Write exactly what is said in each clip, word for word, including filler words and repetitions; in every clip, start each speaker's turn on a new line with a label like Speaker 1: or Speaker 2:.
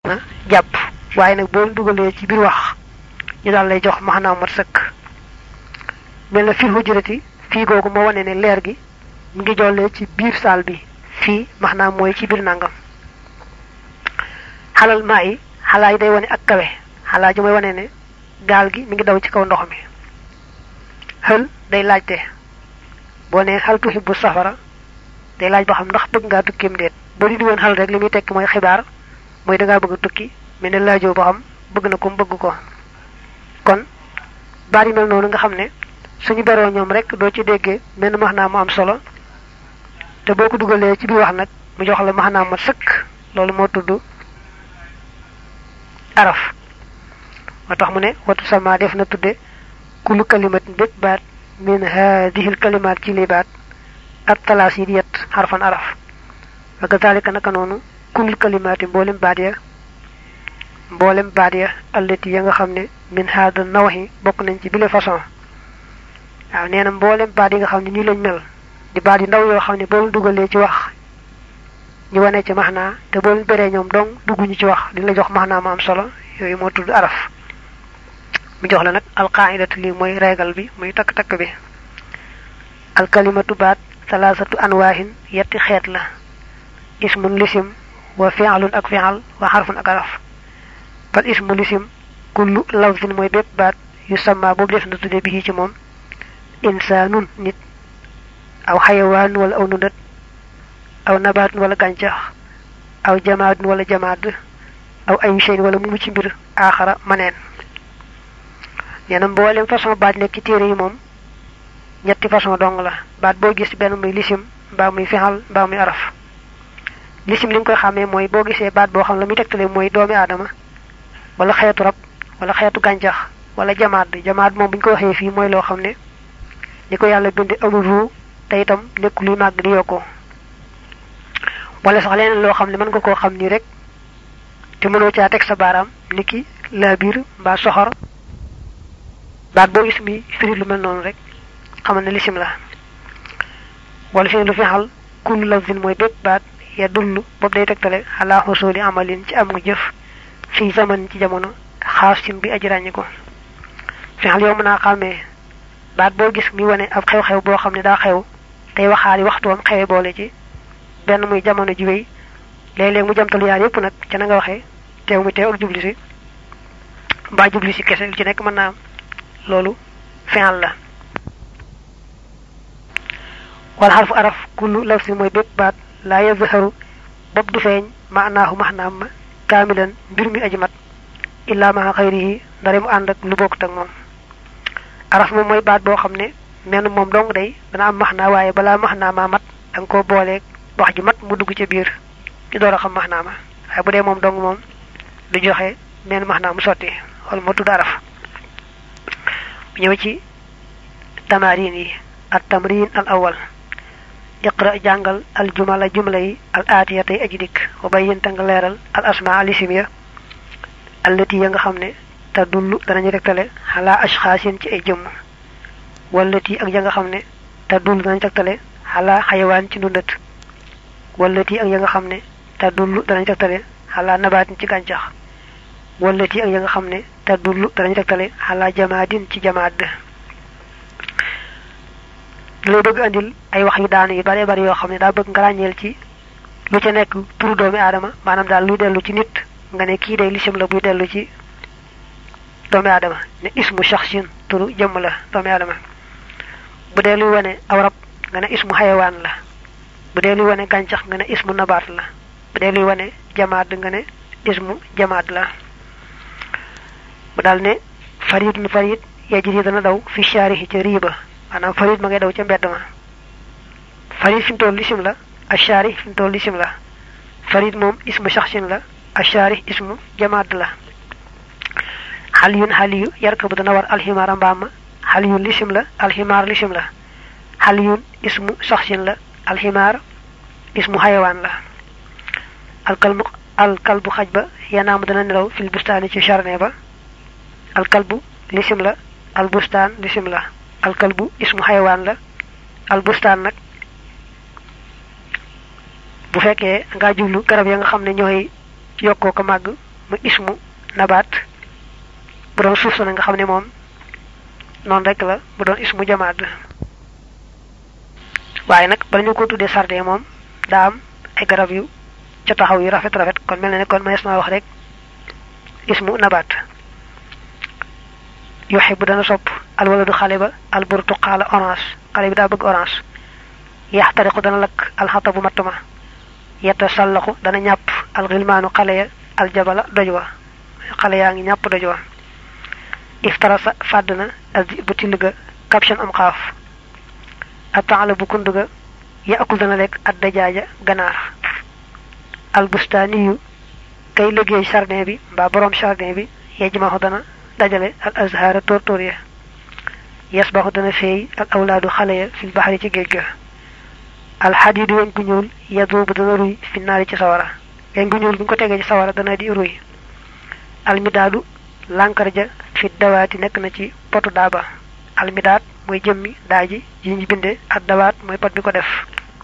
Speaker 1: jàpp waaye nag boo dugalee ci biir wax ñu daal lay jox maanaa mat sëkk mel na fil hujrati fii googu moo wane ne leer gi mu ngi jollee ci biir saal bi fii maanaam mooy ci biir nangam xalal maa yi xalaa yi day wane ak kawe xalaa ji mooy wane ne gaal gi mi ngi daw ci kaw ndox mi xël day laajte boo ne xal tuhibbu safara day laaj ba xam ndax bëgg ngaa tukkim déet boo di di woon xal rek li muy tekki mooy xibaar mooy dangaa bëgg a tukki mais ne laajoo ba xam bëgg na ko bëgg ko kon baat yi mel noonu nga xam ne suñu beroo ñoom rek doo ci déggee menn maanaam mu am solo te boo ko dugalee ci biir wax nag mu jox la maanaam mat sëkk loolu moo tudd araf moo tax mu ne watu sama def na tudde kullu kalimatin bépp baat min haadihil kalimaat ci li baat ak talaas yi di yet xarfan araf wa kazalika naka noonu kullu kalimaati mboolem baat ya mboolem baat ya allati ya nga xam ne min haada nawaxi bokk nañ ci bile façon waaw nee na mboolem baat yi nga xam ne nii lañ mel di baat yu ndaw yoo xam ne boo dugalee ci wax ñu wane ci maxnaa te boo beree ñoom dong dugguñu ci wax di la jox maxnaa ma am solo yooyu moo tudd araf mu jox la nag alqaidatu lii mooy reegal bi muy takk-takk bi alkalimatu baat salaasatu anwaahin yetti xeet la ismun lisim wa fi'lun ak fi'al wa xarfun ak araf fal ismu lisim kullu lafzin mooy bépp baat yu sama boobu def na tudde bi ci moom insaanun nit aw xayawaan wala aw nundat aw nabaatun wala gàncax aw jamaadun wala jamaad aw ay shay'in wala mu ci mbir aaxara maneen neena mboolem façon baat nekk ci téere yi moom ñetti façon dong la baat boo gis benn muy lisim mbaa muy fexal mbaa muy araf lisim li nga koy xàmmee mooy boo gisee baat boo xam la muy tegtale mooy doomi aadama wala xeetu rab wala xeetu gàncax wala jamaad jamaad moom bu ñu ko waxee fii mooy loo xam ne ni ko yàlla bindi amul ruu te itam nekk luy màgg di yokkoo wala sax leneen loo xam ne mën nga koo xam nii rek te mënoo caa teg sa baaraam niki laa biir mbaa soxor baat boo gis mi firi lu mel noonu rek xamal ne lisim la wala fi lu fexal kullu lafzin mooy bépp baat ya dullu boobu day tegtale ala xusuli amalin ci am nga jëf fii zaman ci jamono xaasin bi aji ràññi ko fexal yow mën a xàmmee baat boo gis mi wane ab xew-xew boo xam ne daa xew tey waxaali waxtuwam xewe boole ci benn muy jamono ji wéy léeg-léeg mu jamtalu yaar yépp nag ca na nga waxee teew mi teew ak jubli si mbaa jubli si kese ci nekk mën naa am loolu fi'al la wal xarfu araf kullu lafsin mooy bépp baat laa yazharu bopp du feeñ maanaahu maxnaam ma kaamilan mbir mi aji mat illaa maa xayrihi ndare mu ànd ak lu bokkut ak moom araf moom mooy baat boo xam ne menn moom dong day dana am maxnaa waaye balaa maxnaa maa mat da nga koo booleeg wax ji mat mu dugg ca biir ci door a xam maxnaa ma waaye bu dee moom dong moom du joxe menn maxnaa mu sotti wala moo tudd araf ñëw ci tamarin yi at tamrin al awal iqra jàngal al jumala jumla yi al aatiya tey aji dikk wa bayyin ta nga leeral al asma al isim ya allati ya nga xam ne te dullu danañu tegtale xalaa ashxaasin ci ay jëmm wallati ak ya nga xam ne te dullu danañu tegtale xalaa xayawaan ci ndundat wallati ak ya nga xam ne te dullu danañu tegtale xalaa nabaatin ci gàncax wallati ak ya nga xam ne te dullu danañu tegtale xalaa jamaadin ci jamaad lay bëgg andil ay wax yu daanu yu bare bare yoo xam ne daa bëgg nga ràññeel ci lu ca nekk turu doomi aadama maanaam daal luy dellu ci nit nga ne kii day lisim la buy dellu ci doomi aadama ne ismu shaxsin turu jëmm la doomi aadama bu dee luy wane aw rab nga ne ismu xayawaan la bu dee luy wane gàncax nga ne ismu nabaat la bu dee luy wane jamaad nga ne ismu jamaad la bu daal ne farid nu farid yajri dana daw fi shaarihi ca riiba maanaam farid ma ngay daw ca mbedd ma farid fi mu toll lisim la ashaari fi mu toll lisim la farid moom ismu shaxsin la ashaari ismu jamaad la xaliyun xaliyu yarkabu dana war alximaara mbaam ma xaliyun lisim la alximaar lisim la xaliyun ismu shaxsin la alximaar ismu xayawaan la alkalbu alkalbu xaj ba yanaamu dana nelaw fil bustaani ci charne ba alkalbu lisim la albustaan lisim la alkalbu ismu xayawaan la albustaan nag bu fekkee nga jublu garab ya nga xam ne ñooy yokkoo ko màgg mu ismu nabat bu doon suuf sa nga xam ne moom noonu rek la bu doon ismu jamaat waaye nag bala ñu ko tuddee sardin moom daa am ay garab yu ca taxaw yu rafet rafet kon mel na ne kon manes naa wax rek ismu nabat yuhibbu dana sopp al waladu xale ba al burtuqaala orange xale bi daa bëgg orange yaxtariqu dana lakk al xatabu mattuma yatasallaxu dana ñàpp al xilmaanu xale ya al jabala doj wa xale yaa ngi ñàpp doj wa iftarasa fàdd na al bu till ga caption am xaaf ataala bu kund ga yaakul dana lekk ad dajaaja ganaar al bustaaniyu kay liggéey jardin bi mbaa borom jardin bi yejmaxu dana dajale al azhara tortor ya yasbaxu dana feey al awlaadu xale ya fil baxari ci géej ga al xadiidu weñ gu ñuul yaduubu dana ruy fi naari ci sawara weñ gu ñuul bu ñu ko tegee ci sawara dana di ruy al midaadu lànkar ja fi dawaati nekk na ci potu daaba al midaad mooy jëmmi daaji ji ñu binde ak dawaat mooy pot bi ko def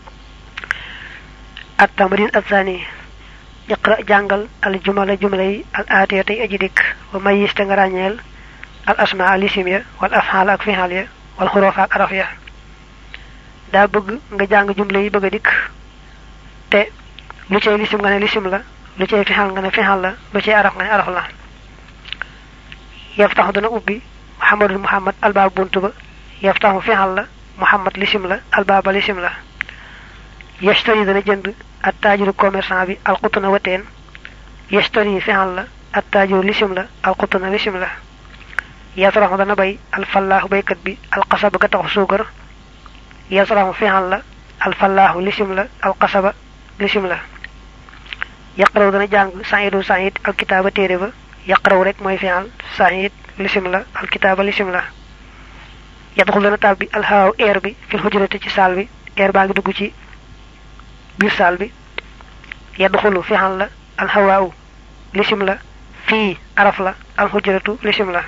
Speaker 1: at tamrin athani iqra jàngal al jumala jumla yi al aatiya tey aji dikk wa mayis te nga ràññeel al asma al isim ya wal afxaal ak fixaal ya wal xuruuf ak araf ya daa bëgg nga jàng jumla yi bëgg a dikk te lu cay lisim nga ne lisim la lu cay fixaal nga ne fixaal la lu cay araf nga ne araf la yaftaxu dana ubbi muhammadul muhammad albaab buntu ba yaftaxu fixaal la muhammad lisim la albaaba lisim la yashtari dana jënd at taajiru commerçant bi alxutuna wateen yashtari fixal la at taajiru lisim la alxutuna lisim la yasraxu dana bay alfallaahu baykat bi alxasaba ga taxu suukar yasraxu fixal la alfallaahu lisim la alxasaba lisim la yaqraw dana jàng sa'idu sa'id alkitaaba téere ba yaqraw rek mooy fixal sa'id lisim la alkitaaba lisim la yadxul dana tàbbi alhawaaw air bi fil hujrati ci saal bi air baa ngi dugg ci biir saal bi yadxulu fixal la alhawaaw lisim la fii araf la alxujratu lisim la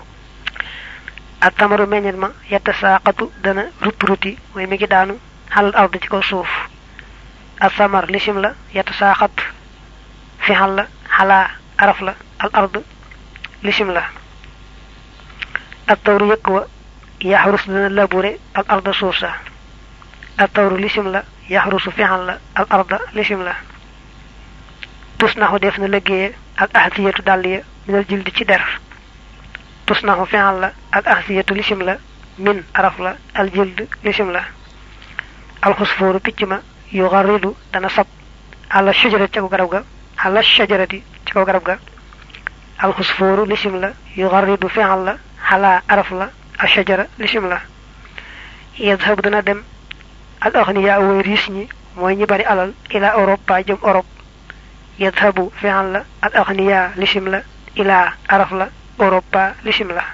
Speaker 1: ak tamaru meññet ma yatasaaqatu dana rupruti mooy mi ngi daanu xalal ard ci kaw suuf ak samar lisim la yatasaaqat fixal la xalaa araf la al ard lisim la ak tawru yëkk wa yaxrus dana labure al arda suuf sa ak tawru lisim la yaxrusu fixal la al arda lisim la tusnaxu def na liggéeye al ahdiyatu dàlliya minal jildi ci der tusnaxu fixal la al ahdiyatu lisim la min araf la al jild lisim la al xusfooru picc ma yu xaridu dana sab ala shajarati ci kaw garab ga ala shajarati ci kaw garab ga al xusfooru lisim la yu xaridu fixal la xalaa araf la al shajara lisim la yadhabu dana dem al aghniya way riis ñi mooy ñi bari alal ila Europa jëm Europe yadhabu fi'al la al aghniya lisim la ila araf la Europa lisim la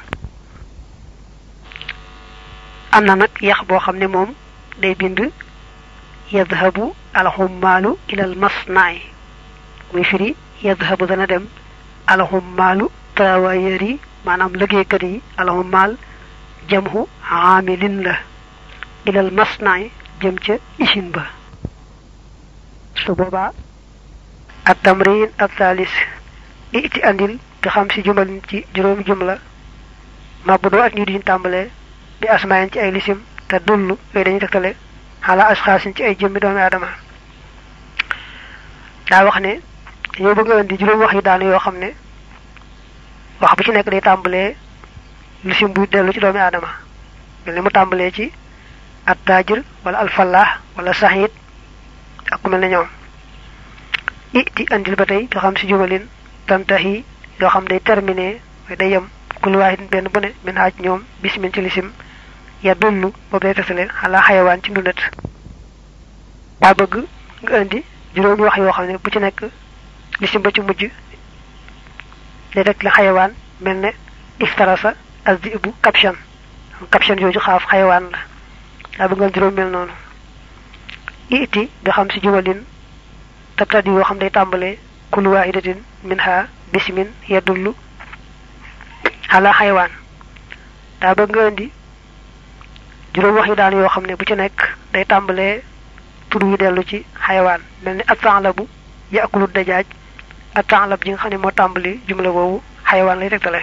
Speaker 1: am na nag yax boo xam ne moom day bind yadhabu al hummalu ila al masna'i muy firi yadhabu dana dem al hummalu travailleurs maanaam liggéeykat yi al hummal jamhu amilin la ila al masna'i jëm ca usine ba su boobaa at tamrin at thalis iti andil bi xam si jumalin ci juróomi jumla mabbu doo ak ñu diñ tàmbalee bi asmaayin ci ay lisim te dullu yooyu dañuy tegtale xala asxaasin ci ay jëmmi doomi aadama daa wax ne yow bëgg nga indi juróomi wax yi daanu yoo xam ne wax bu ci nekk day tàmbalee lisim buy dellu ci doomi aadama mel ni mu tàmbalee ci at taajir wala alfallah wala sahid ak ku mel ne ñoom iti andil ba tey yoo xam si jumalin tantahi yoo xam day terminé mooy day yem kul waahid benn bu ne min haaj ñoom bismin ci lisim ya dullu boobu day tasale xalaa xayawaan ci ndundat daa bëgg nga indi juróomi wax yoo xam ne bu ci nekk lisim ba ci mujj day rek la xayawaan mel ne iftarasa azdibu caption caption jooju xaaf xayawaan la daa bëgg nga juróom mel noonu iti bi xam si jumalin tabtadi yoo xam day tàmbalee kul waahidatin minha bismin yadullu ala xaywaan daa bëgg nga indi juróom wax yi daan yoo xam ne bu ci nekk day tàmbalee tur wi dellu ci xaywaan mel ni at-sa'labu ya'kulu dajaaj at-ta'lab ji nga xam ne moo tàmbali jumla boobu xayawaan lay tegtale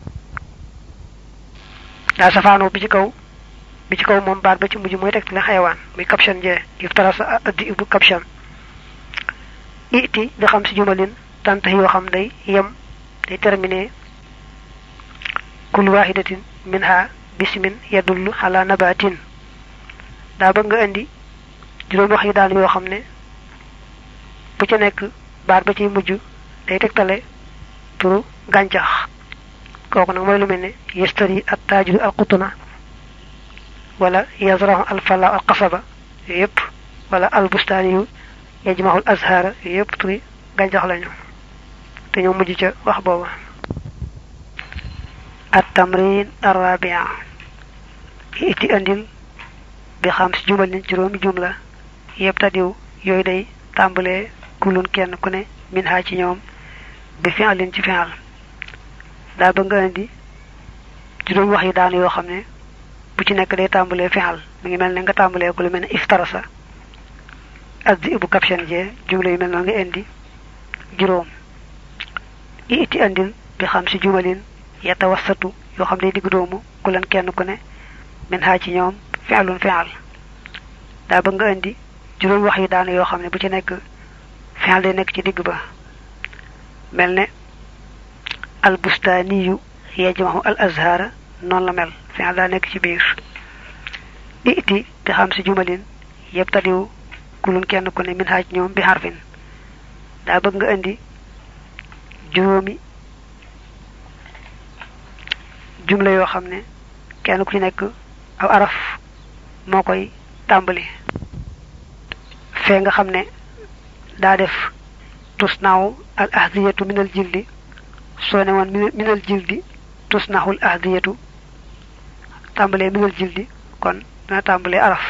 Speaker 1: daa safaanoo bi ci kaw bi ci kaw moom baat ba ci mujj mooy tegtale xayawaan muy caption jee iftarasa addi ibu caption iti bi xam si jumalin tant yoo xam day yem day terminé kul wahidatin minha bismin yadullu ala nabatin daa bëgg nga indi juróom wax yi daan yoo xam ne bu ci nekk baat ba ci mujj day tegtale turu gàncax kooku nag mooy lu mel ne yastari at-tajiru al-qutna wala yazrahu al-fala al-qasaba yépp wala al-bustani yu yajmahu al-azhara yépp turi gàncax lañu te ñoo mujj ca wax booba at-tamrin ar-rabi'a iti andil bi xam si jumal ni juróomi jumla yépp tadiw yooyu day tàmbalee kulun kenn ku ne min ha ci ñoom bi fi'lin ci fi'al daa ba nga indi juróom wax yi daan yoo xam ne bu ci nekk day tàmbalee fi'al mi ngi mel ne nga tàmbalee ko lu mel ne iftarasa addi ibu caption jee jumla yu mel noonu nga indi juróom iti andil bi xam si jumalin yatawassatu yoo xam ne digg doomu kulan kenn ku ne min ha ci ñoom fi'lun fi'al daa ba nga indi juróom wax yi daan yoo xam ne bu ci nekk fi'al day nekk ci digg ba mel ne al bustaniyu yajmahu al azhara noonu la mel fi'al daa nekk ci biir iti bi xam si jumalin yëpp tadiw kulun kenn ku ne min haaj ñoom bi harfin daa bëgg nga indi juróomi jumla yoo xam ne kenn ku ci nekk aw araf moo koy tàmbali fee nga xam ne daa def tusnaaw al ahdiyatu minal jildi soo ne woon minal jildi tusnaahul ahdiyatu tàmbalee minal jildi kon dina tàmbalee araf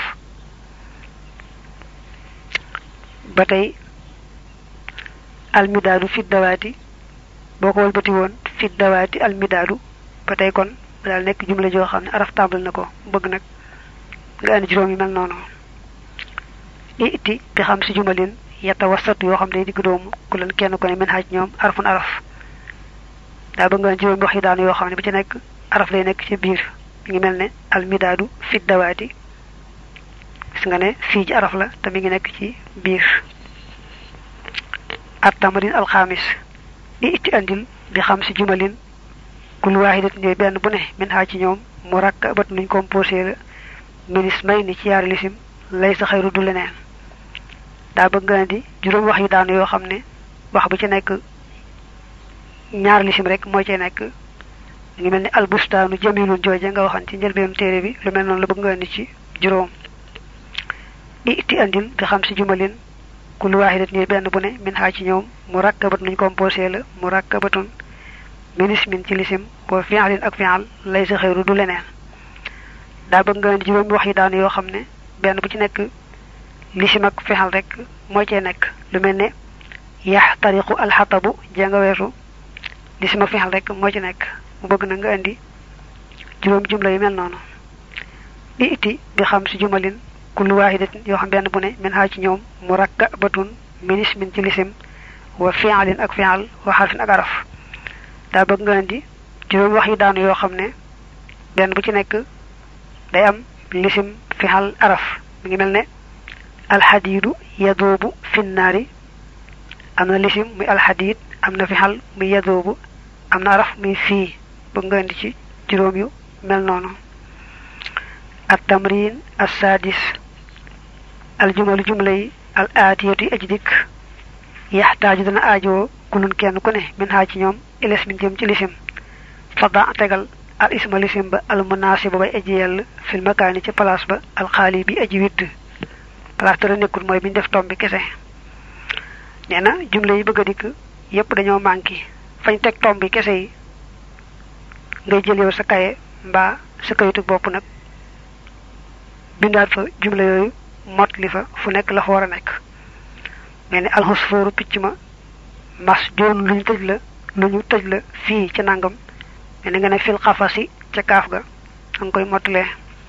Speaker 1: ba tey almidaadu fit dawaati boo ko walbati woon fit dawaati almidaadu ba tey kon daal nekk jumla joo xam ne araf tàmbal na ko bëgg nag nga andi juróom yi mel noonu iti bi xam si jumalin yetta wasat yoo xam ne digg doomu ku leen kenn ko ne min xaaj ñoom arafun araf daa bëgg nga juróom wax yi daanu yoo xam ne bu ci nekk araf lay nekk ci biir mi ngi mel ne almidaadu fit dawaati gis nga ne fii ji araf la te mi ngi nekk ci biir at tamarin alxamis iti andil bi xam si jumalin kul waahidat ne benn bu ne min xaaj ci ñoom mu rakk bat nuñ composé la minis may ni ci yaari lisim lay sa xayru du leneen daa bëgg nga di juróom wax yi daanu yoo xam ne wax bu ci nekk ñaar lisim rek moo ci nekk ngi mel ni albustaanu jamilun jooje nga waxan ci njëlbeenu téere bi lu mel noonu la bëgg nga indi ci juróom iti andil bi xam si jumalin kul waahidat ni benn bu ne min xaa ci ñoom mu rakkabat nuñ composé la mu rakkabatun minis min ci lisim boo fi'alin ak fi'al lay sa xayru du leneen daa bëgg nga indi juróom wax yi daanu yoo xam ne benn bu ci nekk lisim ak fi'al rek moo cee nekk lu mel ne yaxtariqu alxatabu jee nga weesu lisim ak fi'al rek moo ci nekk mu bëgg na nga indi juróom jumla yu mel noonu bi iti bi xam si jumalin kullu waahidatin yoo xam benn bu ne min xaa ci ñoom mu rakka batun minis min ci lisim wa fi'alin ak fi'al wa xarfin ak araf daa bëgg nga indi juróom wax yi daanu yoo xam ne benn bu ci nekk day am lisim fi'al araf mi ngi mel ne alxadiidu yadoobu finnaari am na lisim muy alxadiid am na fi'al muy yadoobu am na araf muy fii bëgg nga indi ci juróom yu mel noonu at tamrin as-sadis al jumalu jumla yi al aatiyatu yi aji dikk yaxtaaju dana aajoo kulun kenn ku ne min xaa ci ñoom iles min jëm ci lisim fada tegal al isma lisim ba al munaasiba bay aji yell fil makaani ci place ba al xaali bi aji widd place dara nekkul mooy bi ñu def tombi kese nee na jumla yi bëgg a dikk yépp dañoo manqué fañ teg tombi kese yi ngay jël yow sa kaye mbaa sa kayitu bopp nag bindaat fa jumla yooyu mot li fa fu nekk la fa war a nekk mel ni alxusfooru picc ma mas joon lu ñu tëj la lu ñu tëj la fii ca nangam mel ni nga ne fil xafasi ca kaaf ga nga koy mottalee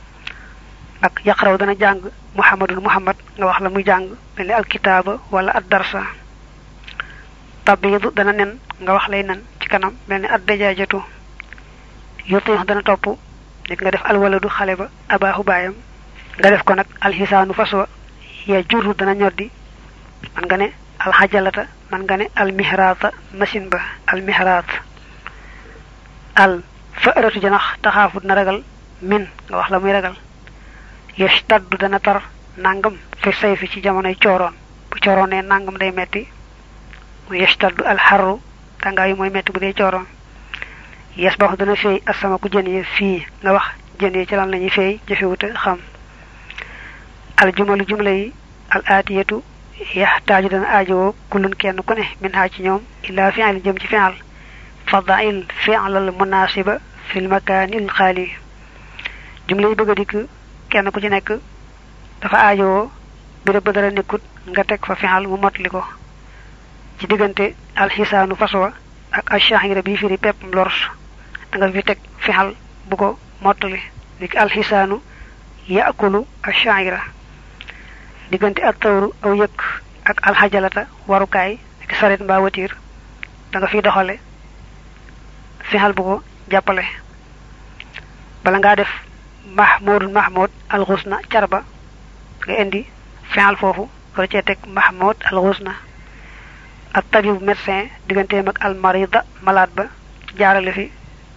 Speaker 1: ak yaqraw dana jàng muhammadul muhammad nga wax la muy jàng mel ni alkitaaba wala ad darsa tabidu dana nen nga wax lay nan ci kanam melni ad dajajatu yuti dana topp nek nga def al waladu xale ba abahu bayam nga def ko nak al hisanu faswa ya jurru dana ñoddi man nga ne al hajalata man nga ne al mihrata machine ba al mihrat al fa'ratu janax taxafut na ragal min nga wax la muy ragal yashtaddu dana tar nangam fi sayfi ci jamono cioron bu ciorone nangam day metti mu yashtaddu al harru tangay moy metti bu dé cioron yasbahu dana fey asama ku jëne fi nga wax jëne ci lan lañuy fey jëfewuta xam al jumalu jumla yi al atiyatu yahtaju dana ajo kulun kenn ku ne min ha ci ñoom illa fi'al jëm ci fi'al fadail fi'al al munasiba fil makan al khali jumla yi bëgg dik kenn ku ci nekk dafa ajo bi rebb dara nekkut nga tek fa fi'al mu motli ko ci digënté al hisanu faswa ak al shahira bi firi pep lors da nga fi tek fi'al bu ko motli dik al hisanu ya'kulu al shahira digënté ak tawru aw yek ak al hajalata warukay ak saret mba watir da nga fi doxale fi'al bu ko jappalé bala nga def mahmud mahmud al ghusna charba nga indi fi'al fofu ko ci tek mahmud al ghusna at tabib médecin digënté mak al marida malade ba jaarale fi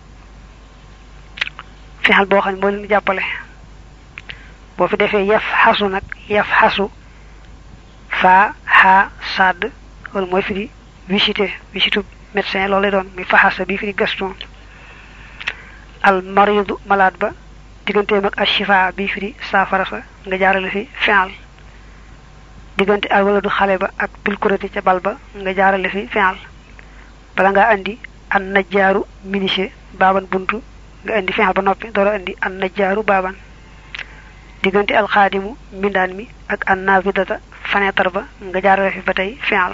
Speaker 1: fi'al bo xam mo leen jappalé bo fi defé yaf hasu nak yaf hasu fa ha sad wala moy fi visiter visitu médecin lolé don mi fahasa bi fi gaston al maridu malade ba digënté mak ashifa bi fi safara sa nga jaarale fi fi'al digënté al waladu xalé ba ak bil kurati ca balba nga jaarale fi fi'al bala nga andi an najjaru minise baban buntu nga andi fi'al ba nopi doro andi an najjaru baban digënté al khadimu mindan mi ak an navidata fenêtre ba nga jaarale fi batay fi'al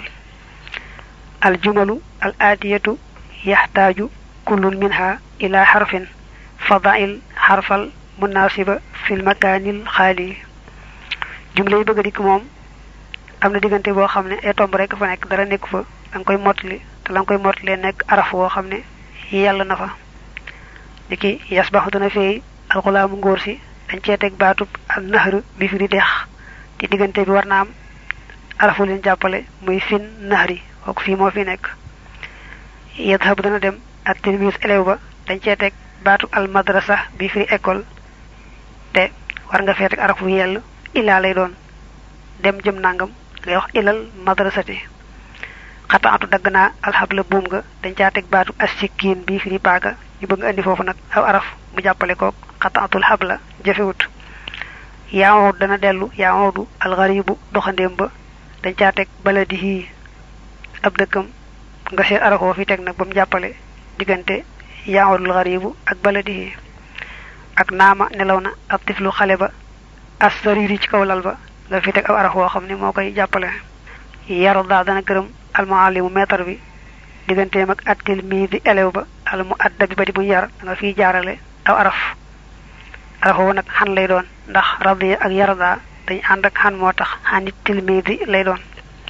Speaker 1: al jumalu al atiyatu yahtaju kullun minha ila harfin fadail harfal munasiba fil makanil khali jumla yi bëgg dik mom amna digënté bo xamné ay tomb rek fa nek dara nek fa dang koy motli te lang koy motli nek araf wo xamné yalla na fa diki yasbahu dana fi al ghulam ngor si dañ ci tek batub al nahr bi fi di dex ci digënté bi warna am arafu len jappalé muy fin nahri ok fi mo fi nek yadhhabu dana dem at tilmis elew ba dañ ci tek batub al madrasa bi fi école te war nga fétek arafu yell ila lay doon dem jëm nangam ngay wax ilal madrasati qata'atu dagna al habla boom nga dañ ca tek batu as-sikin bi fi paga ñu bëgg andi fofu nak aw araf mu jappalé ko qata'atul habla jafewut yaaw dana delu yaawdu al gharibu doxandem ba dañ ca tek baladihi ab dekkam nga sét arafo fi tek nak bam jappalé digënté yaawul gharibu ak baladihi ak nama nelawna ab tiflu xalé ba as-sariri ci kaw lal ba nga fi tek aw araf wo xamni mo koy jappalé yarda dana gërem al muallimu maître bi digënté mak at tilmidi elew ba al muaddabi badi bu yar nga fi jaarale aw araf araf wo nak han lay doon ndax radiya ak yarda dañ and ak han motax hanit tilmidi lay doon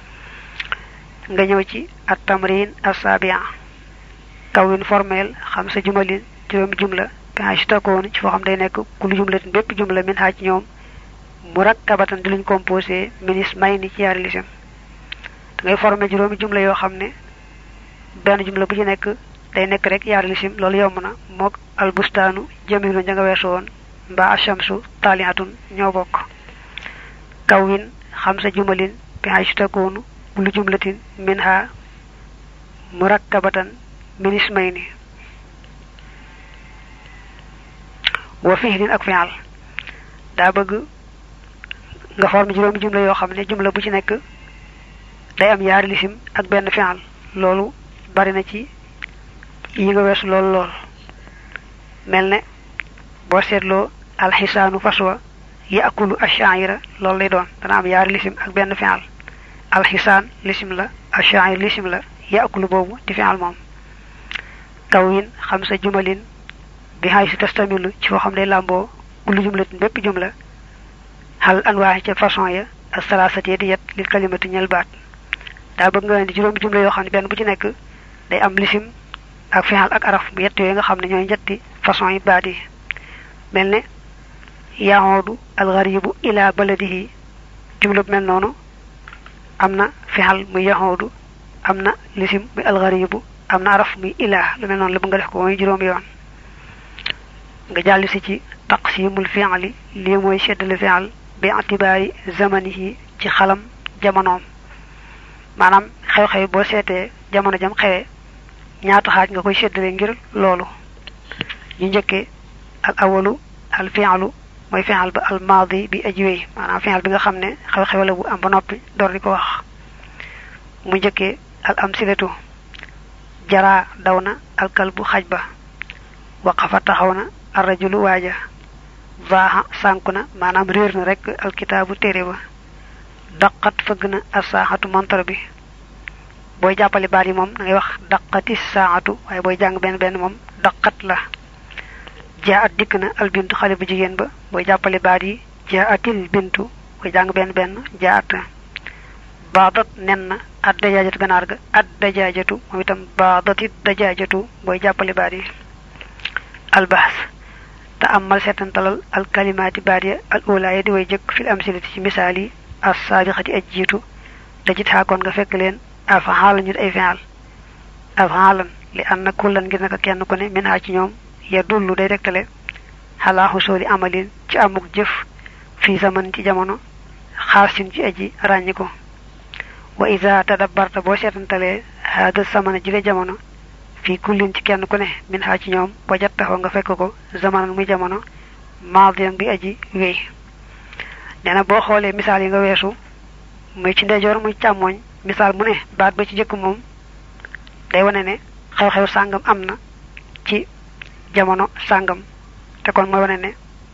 Speaker 1: nga ñëw ci at tamrin as-sabi'a kawin formel xam sa jumalin juroom jumla ka ashtakon ci fo xam day nek ku jumlatin bepp jumla min ha ci ñoom murakkabatan di luñ composé minis may ni ci yaari lisam da ngay formé juroomi jumla yoo xam ne benn jumla bu ci nekk day nekk rek yaari lisim loolu yomb na mook al bustaanu jamilu ja nga weesu woon mbaa ashamsu taliatun ñoo bokk kawin xam sa jumalin bi hay takoonu lu jumlatin minha murakkabatan minis may ni wa fi'lin ak fi'al daa bëgg nga formé juróomi jumla yoo xam ne jumla bu ci nekk day am yaari lisim ak benn fi'al loolu bari na ci yi nga weesu lool lool melne boo seetloo al hisanu faswa ya'kulu ash-sha'ira loolu lay doon dana am yaari lisim ak benn fi'al al hisan lisim la ash-sha'ir lisim la ya'kulu boobu di fi'al moom kawin xamsa jumalin bi haysu tastamilu ci foo xam day lamboo kullu jumlatin bépp jumla hal anwaahi ci façon ya as-salasati diyat lil kalimati ñal baat da bëgg nga indi juróomi jumla yoo xam ne benn bu ci nekk day am lisim ak fi'al ak araf bu yett yooyu nga xam ne ñooy ñetti façon yi baat yi mel ne ya'udu al-gharibu ila baladihi jumla mel noonu am na fi'al muy ya'udu am na lisim muy al-gharibu am na araf muy ila lu mel noonu la bëgg nga def ko muy juróomi yoon nga jàll si ci taqsimul fi'li lii mooy seddale fi'al bi i'tibaari zamanihi ci xalam jamonoom maanaam xew-xew boo seetee jamono jam xewee ñaata xaaj nga koy seddale ngir loolu ñu njëkkee al awalu al fi'lu mooy fi'al ba al maadi bi ajwee maanaam fi'al bi nga xam ne xew-xew la bu am ba noppi door di ko wax mu njëkkee al amsilatu jara daw na al kalbu xaj ba waqafa taxaw na ar rajulu waaja vaaxa sànku na maanaam réer na rek alkitaabu téere ba daqat fëgg na as-saaxatu montar bi booy jàppale baat yi moom da ngay wax daqati saatu waaye booy jàng benn benn moom daqat la jaa at dikk na al bintu xale bu jigéen ba booy jàppale baat yi jaa atil bintu booy jàng benn benn jaa at baadat nen na ad dajaajatu ganaar ga ad dajaajatu moom itam baadati dajaajatu booy jàppale baat yi albahs ta amal setantalal al kalimaati baat ya al ulaaya di way jëkk fil amsilati ci misaal yi as saabiqati aj jiitu dajit xaakoon nga fekk leen af'aalan ñu ay fi'al af'aalan li anna kullan ngir naka kenn ku ne min ha ci ñoom ya dullu day rektale xalaa xusuli amalin ci amuk jëf fi zaman ci jamono xaasin ci aji ràññi ko wa iza tadabbarta boo seetantalee hada samana jile jamono fi kullin ci kenn ku ne min ha ci ñoom wajattaxoo nga fekk ko zamanan muy jamono maadiyan bi aji wéy neena boo xoolee misaal yi nga weesu muy ci ndeyjoor muy càmmooñ misaal mu ne baat ba ci jëkk moom day wane ne xew-xew sàngam am na ci jamono sàngam te kon mooy wane ne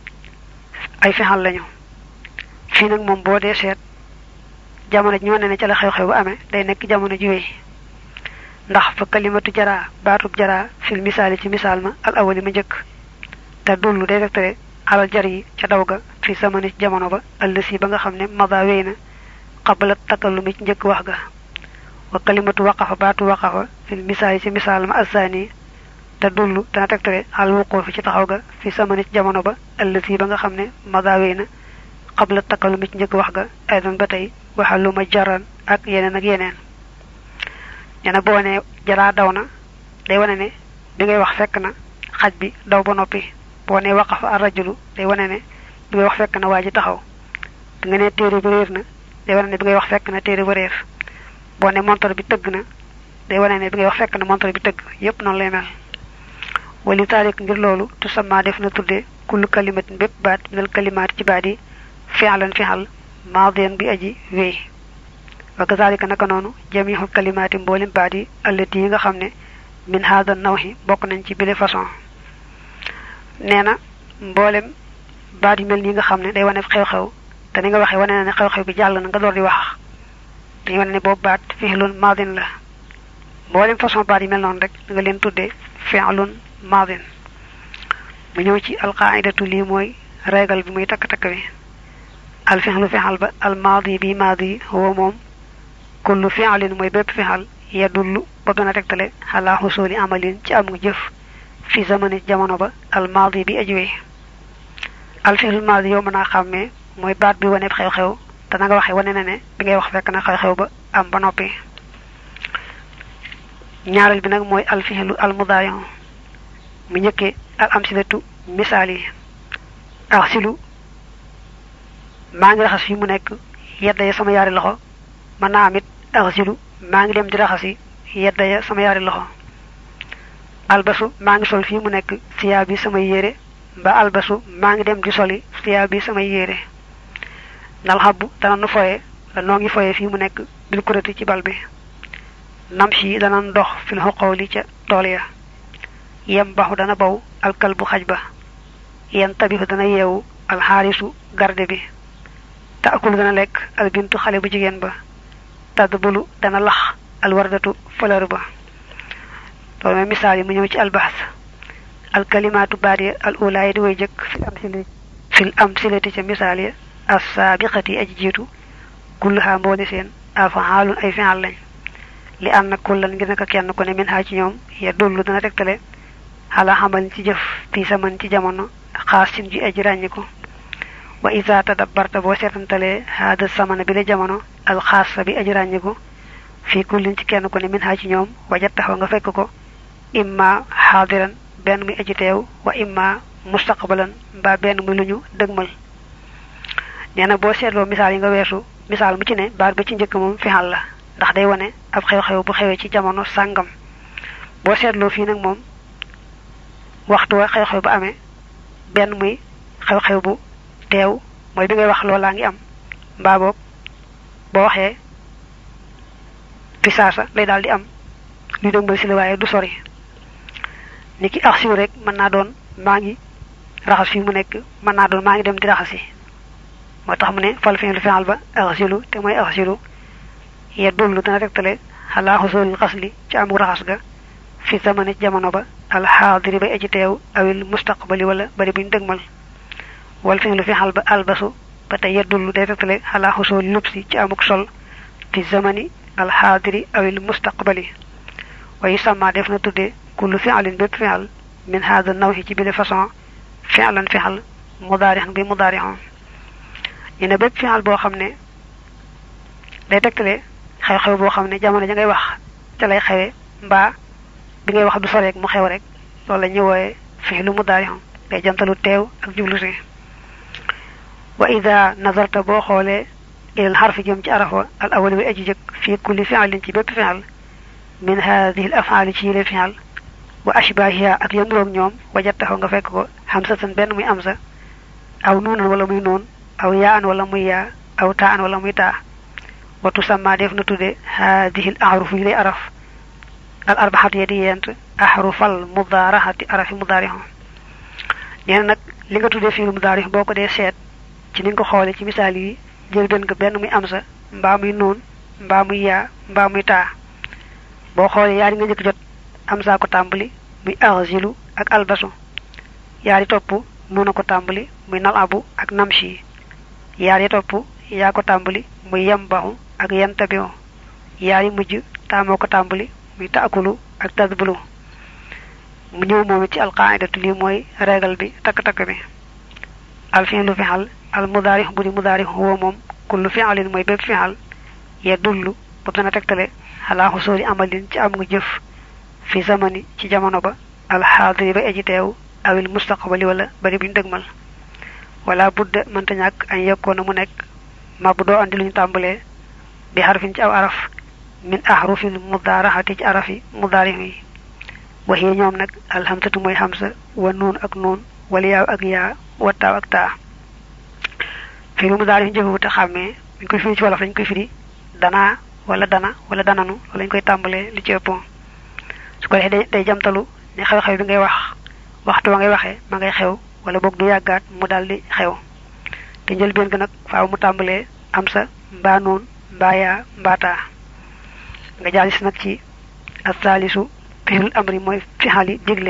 Speaker 1: ay fexal lañu fii nag moom boo dee seet jamono ji ñu wane ne ca la xew-xew ba amee day nekk jamono ji wéy ndax fa kalimatu jara baatub jara fil misaali ci misaal ma al awali ma njëkk te dullu day rektale alal jar yi ca daw ga fi samani jamono ba ëllësi ba nga xam ne mada wéy na qabla takallumi ci njëkk wax ga wa kalimatu waqafa baatu waqafa fil misaali ci misaal ma asani te dullu dana tegtale al wuqufi ci taxaw ga fi samani jamono ba ëllësi ba nga xam ne mada wéy na qabla takallumi ci njëkk wax ga aydan ba tey waxalu ma jaran ak yeneen ak yeneen ñena boo ne jaraa daw na day wane ne bi ngay wax fekk na xaj bi daw ba noppi boo ne waqafa ar rajulu day wane ne bi ngay wax fekk na waa ji taxaw bi nga ne téere ba réer na day wane ne bi ngay wax fekk na téere ba réer boo ne montor bi tëgg na day wane ne bi ngay wax fekk na montor bi tëgg yépp noonu lay mel wali taalik ngir loolu tusamma def na tudde kullu kalimatin bépp baat minal kalimaat ci baat yi fi'lan fi'al maadiyan bi aji wéy wa kazalika naka noonu jami'ul kalimaati mboolem baat yi allati yi nga xam ne min hada nawhi bokk nañ ci bile façon nee na mboolem baat yu mel nii nga xam ne day wane xew-xew te ni nga waxee wane na ne xew-xew bi jàll na nga door di wax dañu wane ne boobu baat fi'lun maadin la mboolem façon baat yi mel noonu rek nga leen tuddee fi'lun maadin mu ñëw ci alqaidatu lii mooy régal bi muy takk-takk bi al fi'lu fi'al ba al maadi bi maadi huwa moom kullu fi'lin mooy bépp fi'al yadullu ba gën a tegtale ala xusuli amalin ci amu jëf fi zamani jamono ba al maadi bi ajwee al fi'lu maadi yow mën a xàmmee mooy baat bi wane xew-xew te na nga waxee wane na ne bi ngay wax fekk na xew-xew ba am ba noppi ñaareel bi nag mooy al fi'lu al mudaari mu njëkkee al amsilatu misaal yi arsilu maa ngi raxas fi mu nekk yedda ya sama yaari loxo mën naa amit arsilu maa ngi dem di raxasi yedda ya sama yaari loxo albasu maa ngi sol fii mu nekk siyaa bi samay yére mba albasu maa ngi dem di soli siyaa bi samay yére nal xabbu dana nu foye la noo ngi foye fii mu nekk bil kurati ci bal bi namshi dana dox fil xuqawli ca tool ya yem baxu dana baw alkal bu xaj ba yen tabihu dana yeewu alxaarisu garde bi taakul dana lekk al bintu xale bu jigéen ba tadbulu dana lax al wardatu fleur ba loolu mooy misaal yi mu ñëw ci albahs al kalimaatu baadiya al ulaaya di way jëkk fil amsilati fil amsilati ca misaal ya as saabiqati aji jiitu kulluha mboole seen af'aalun ay fi'al lañ li anna kullan ngir naka kenn ko ne min ha ci ñoom ya dullu dana tektale ala xamal ci jëf fi saman ci jamono xaasin ji aji ràññiku wa iza tadabbarta boo seetantale hada samana bi la jamono al xaasa bi aji ràññiku fi kullin ci kenn ko ne min ha ci ñoom wajattaxoo nga fekk ko imma xaadiran benn muy aji teew wa imma mustaqbalan mbaa benn muy luñu dëgmal nee na boo seetloo misaal yi nga weesu misaal mu ci ne baat ba ci njëkk moom fixal la ndax day wane ab xew-xew bu xewee ci jamono sàngam boo seetloo fii nag moom waxtu wa xew-xew bu amee benn muy xew-xew bu teew mooy bi ngay wax loolaa ngi am mbaa boog boo waxee fi saasa lay daal di am luy dëgmal si la waaye du sori ni ki aksiw rek mën naa doon maa ngi raxas fi mu nekk mën naa doon maa ngi dem di raxasi moo tax mu ne fal fi lu fi'al ba aksilu te mooy aksilu ya dullu dana tegtale xalaa xusulil xasli ci amu raxas ga fi zamani jamono ba alxaadiri bay aji teew awil mustaqbali wala bari buñ dëgmal wal fi lu fi'al ba albasu ba tey ya dullu day tegtale xalaa xusulil lubsi ci amuk sol fi zamani alxaadiri awil mustaqbali wa yusamma def na tudde kullu fi'alin bépp fi'al min hada nawhi ci bile façon fi'lan fi'al mudaari'an bi mudaari'an ñu ne bépp fi'al boo xam ne day tegtale xew-xew boo xam ne jamono ja ngay wax ca lay xewe mbaa bi ngay wax du soreek mu xew rek loolu la ñuy wooye fi'lu mudaari'an day jantalu teew ak jublu si wa ida nazarta boo xoolee ilal xarfi jëm ci arafa al awali bi aji jëkk fii kulli fi'alin ci bépp fi'al min hadihi al af'ali ci yile fi'al wa ashbahiha ak yandroog ñoom wajattaxoo nga fekk ko hamsatan benn muy amsa aw nuunan wala muy noon aw yaan wala muy yaa aw taan wala muy taa wa tusamma def na tudde hadihi al ahrufu yile araf al arbaxatu yedi yent ahrufal mudaarahati arafi mudaarihu nee na nag li nga tuddee fii mudaarih boo ko dee seet ci ni nga ko xoole ci misaal yi jël benn nga benn muy amsa mbaa muy noon mbaa muy yaa mbaa muy taa boo xoolee yaari nga njëkk jot amsa ko tàmbali muy arzilu ak albasu yaari topp nuuna ko tàmbali muy nalabu ak namshi yaari topp yaa ko tàmbali muy yambaxu ak yantabiu yaari mujj taamoo ko tàmbali muy taakulu ak tadbulu mu ñëw moom ci alqaidatu lii mooy régal bi takk-takk bi al fi'lu fi'al al mudaarix bu di mudaarix huwa moom kullu fi'alin mooy bépp fi'al ya dullu bu dana tegtale xalaa xusóoli amalin ci am nga jëf fi zamani ci jamono ba alxaadiri ba aji teew awil mustaqbali wala bari buñ dëgmal wala budda mënta ñàkk añ yekkoona mu nekk mab doo andi luñu tàmbalee bi xarfin ci aw araf min ahrufil mudaaraxati ci arafi mudaarix yi waxee ñoom nag alhamsatu mooy xamsa wa nuun ak nuun wala yaaw ak yaa wa taaw ak taa fii lu mudaarix jëfewu te xàmmee buñ koy firi ci wolof lañ koy firi danaa wala dana wala dananu wala lañ koy tàmbalee li ci ëpp su ko defee day jamtalu ne xew-xew bi ngay wax waxtu wa ngay waxee ma ngay xew wala boog du yàggaat mu daldi xew te njëlbéen ga nag faaw mu tàmbalee am sa mbaa noon mbaa yaa mbaa taa nga jaalis nag ci asaalisu fi'lul amri mooy fixali digle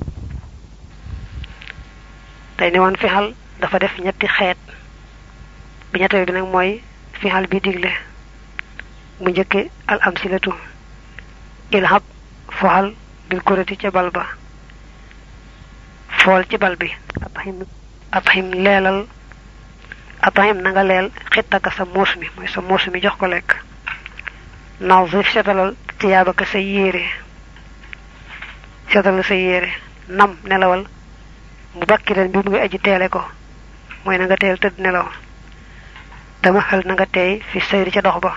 Speaker 1: tey ne woon fixal dafa def ñetti xeet bi ñetteel bi nag mooy fixal bi digle mu njëkke al amsilatu ilhab foxal bil kurati ca bal ba fool ci bal bi atahim atahim leelal atahim na nga leel xittaka sa muus mi mooy sa muus mi jox ko lekk nazif setalal tiyaabaka sa yére setalal sa yére nam nelawal mu bakkiran bi mu ngi aji teele ko mooy na nga teel tëdd nelaw dama xel na nga teey fi sayri ca dox ba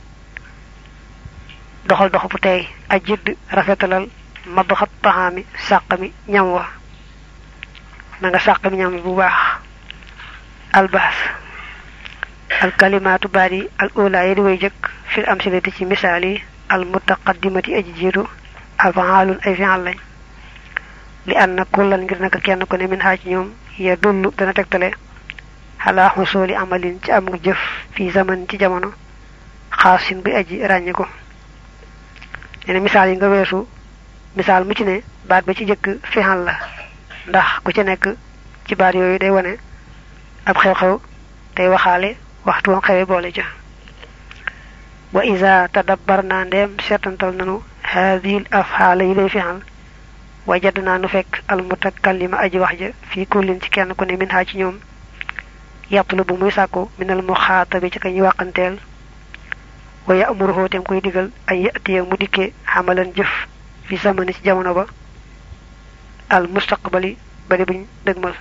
Speaker 1: doxal dox bu tey ajid rafetalal madxat taxaami sàq mi ñam wa na nga sàq mi ñam bu baax albahs al kalimaatu baadi al ula yi di way jëkk fil amsilati ci misaal yi al mutaqaddimati aji jiitu afaalun ay fi'al lañ li anna kullan ngir naka kenn ko ne min haa ci ñoom ya dullu dana tegtale xalaa xusooli amalin ci am nga jëf fi zaman ci jamono xaasin bi aji ràññi ko ne misaal yi nga weesu misaal mu ci ne baat ba ci jëkk fi'al la ndax ku ci nekk ci baat yooyu day wane ab xew-xew tey waxaale waxtu woon xewee boole ca wa iza tadabbarna ndem setantal nanu hadhihi al af'al yi lay fi'al wajadna nu fekk al mutakallima aji wax ja fi kullin ci kenn ku ne min ha ci ñoom yatlubu muy sàkku min al mukhatabi ci kañu waxanteel wa ya'muruhu tem koy digal ay yatiya mu dikke hamalan jëf fi zamani ci jamono ba al mustaqbali bari buñ degmal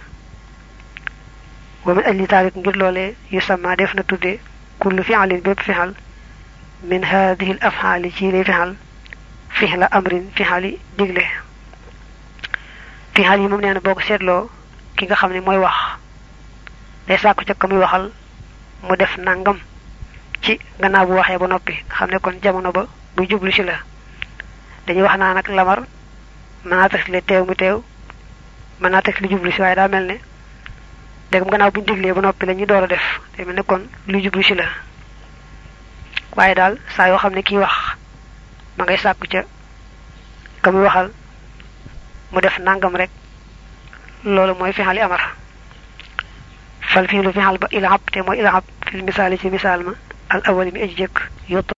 Speaker 1: wa min ajli talik ngir lolé yusamma def na tudde kullu fi'alin bépp fi'al min hadhihi al af'al ci lay fi'al fi'la amrin fi'ali digle fi'al yi mom neena boko setlo ki nga xamne moy wax day sakku ci kamuy waxal mu def nangam ci gannaaw bu waxe ba noppi xamne kon jamono ba bu jublu ci la dañuy wax na nak lamar mana tax le teew mu teew mana tax lu jublu ci way da melne degum gannaaw bu diglé ba noppi lañu doora def té melne kon lu jublu ci la waye dal sa yo xamne ki wax ma ngay sakku ca kamuy waxal mu def nangam rek lolu moy fi'ali amar fal fi'lu fi'al ba ilhab te moy ilhab fil misali ci misal ma al awwal mi ajjek